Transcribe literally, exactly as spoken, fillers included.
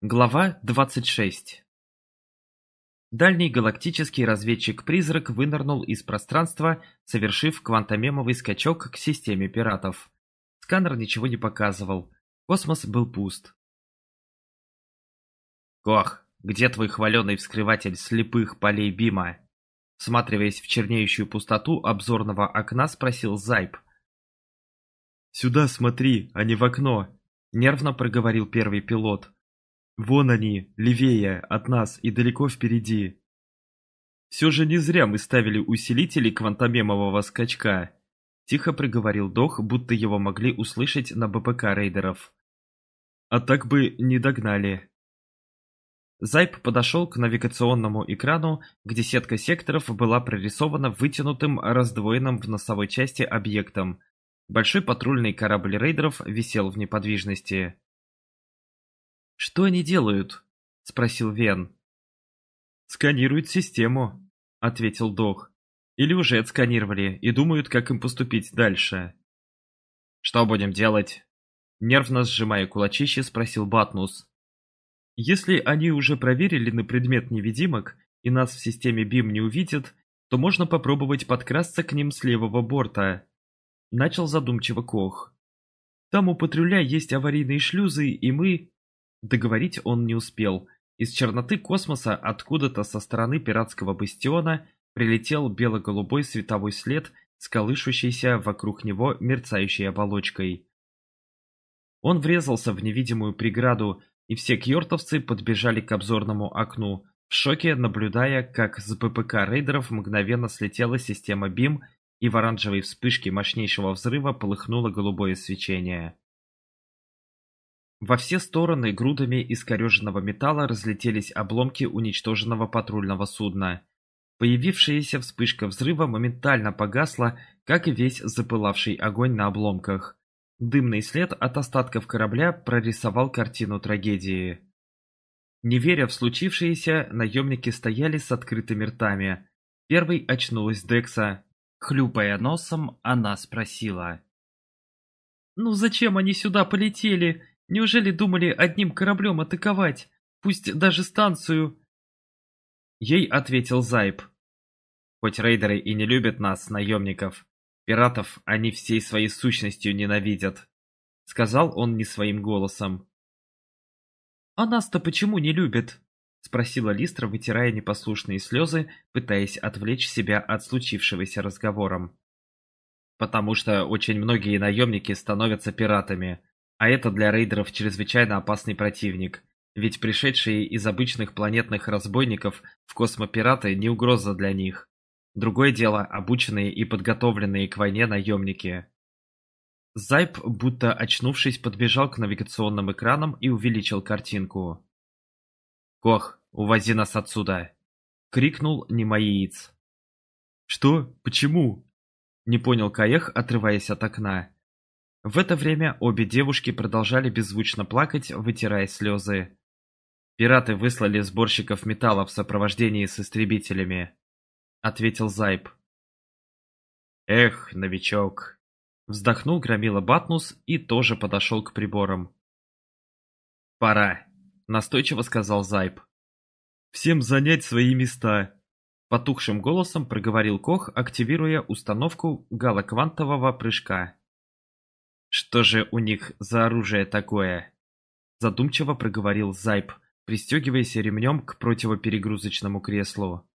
Глава двадцать шесть. Дальний галактический разведчик-призрак вынырнул из пространства, совершив квантомемовый скачок к системе пиратов. Сканер ничего не показывал. Космос был пуст. «Кох, где твой хваленый вскрыватель слепых полей Бима?» Всматриваясь в чернеющую пустоту обзорного окна, спросил Зайб. «Сюда смотри, а не в окно», — нервно проговорил первый пилот. «Вон они, левее, от нас и далеко впереди». «Все же не зря мы ставили усилители квантомемового скачка», — тихо проговорил Дох, будто его могли услышать на БПК рейдеров. «А так бы не догнали». Зайб подошел к навигационному экрану, где сетка секторов была прорисована вытянутым, раздвоенным в носовой части объектом. Большой патрульный корабль рейдеров висел в неподвижности. «Что они делают?» — спросил Вен. «Сканируют систему», — ответил Дох. «Или уже отсканировали и думают, как им поступить дальше». «Что будем делать?» — нервно сжимая кулачище, спросил Батнус. «Если они уже проверили на предмет невидимок и нас в системе Бим не увидят, то можно попробовать подкрасться к ним с левого борта», — начал задумчиво Кох. «Там у патруля есть аварийные шлюзы, и мы...» Договорить он не успел. Из черноты космоса откуда-то со стороны пиратского бастиона прилетел бело-голубой световой след с колышущейся вокруг него мерцающей оболочкой. Он врезался в невидимую преграду, и все кьортовцы подбежали к обзорному окну, в шоке наблюдая, как с БПК рейдеров мгновенно слетела система Бим, и в оранжевой вспышке мощнейшего взрыва полыхнуло голубое свечение. Во все стороны грудами искореженного металла разлетелись обломки уничтоженного патрульного судна. Появившаяся вспышка взрыва моментально погасла, как и весь запылавший огонь на обломках. Дымный след от остатков корабля прорисовал картину трагедии. Не веря в случившееся, наемники стояли с открытыми ртами. Первой очнулась Декса. Хлюпая носом, она спросила. «Ну зачем они сюда полетели? Неужели думали одним кораблем атаковать? Пусть даже станцию?» Ей ответил Зайб. «Хоть рейдеры и не любят нас, наемников, пиратов они всей своей сущностью ненавидят», — сказал он не своим голосом. «А нас-то почему не любят?» — спросила Листра, вытирая непослушные слезы, пытаясь отвлечь себя от случившегося разговором. «Потому что очень многие наемники становятся пиратами. А это для рейдеров чрезвычайно опасный противник, ведь пришедшие из обычных планетных разбойников в космопираты не угроза для них. Другое дело обученные и подготовленные к войне наемники». Зайб, будто очнувшись, подбежал к навигационным экранам и увеличил картинку. «Кох, увози нас отсюда!» — крикнул немоиец. «Что? Почему?» — не понял Каех, отрываясь от окна. В это время обе девушки продолжали беззвучно плакать, вытирая слезы. «Пираты выслали сборщиков металла в сопровождении с истребителями», — ответил Зайб. «Эх, новичок», — вздохнул громила Батнус и тоже подошел к приборам. «Пора», — настойчиво сказал Зайб. «Всем занять свои места», — потухшим голосом проговорил Кох, активируя установку галоквантового прыжка. «Что же у них за оружие такое?» Задумчиво проговорил Зайб, пристегиваясь ремнем к противоперегрузочному креслу.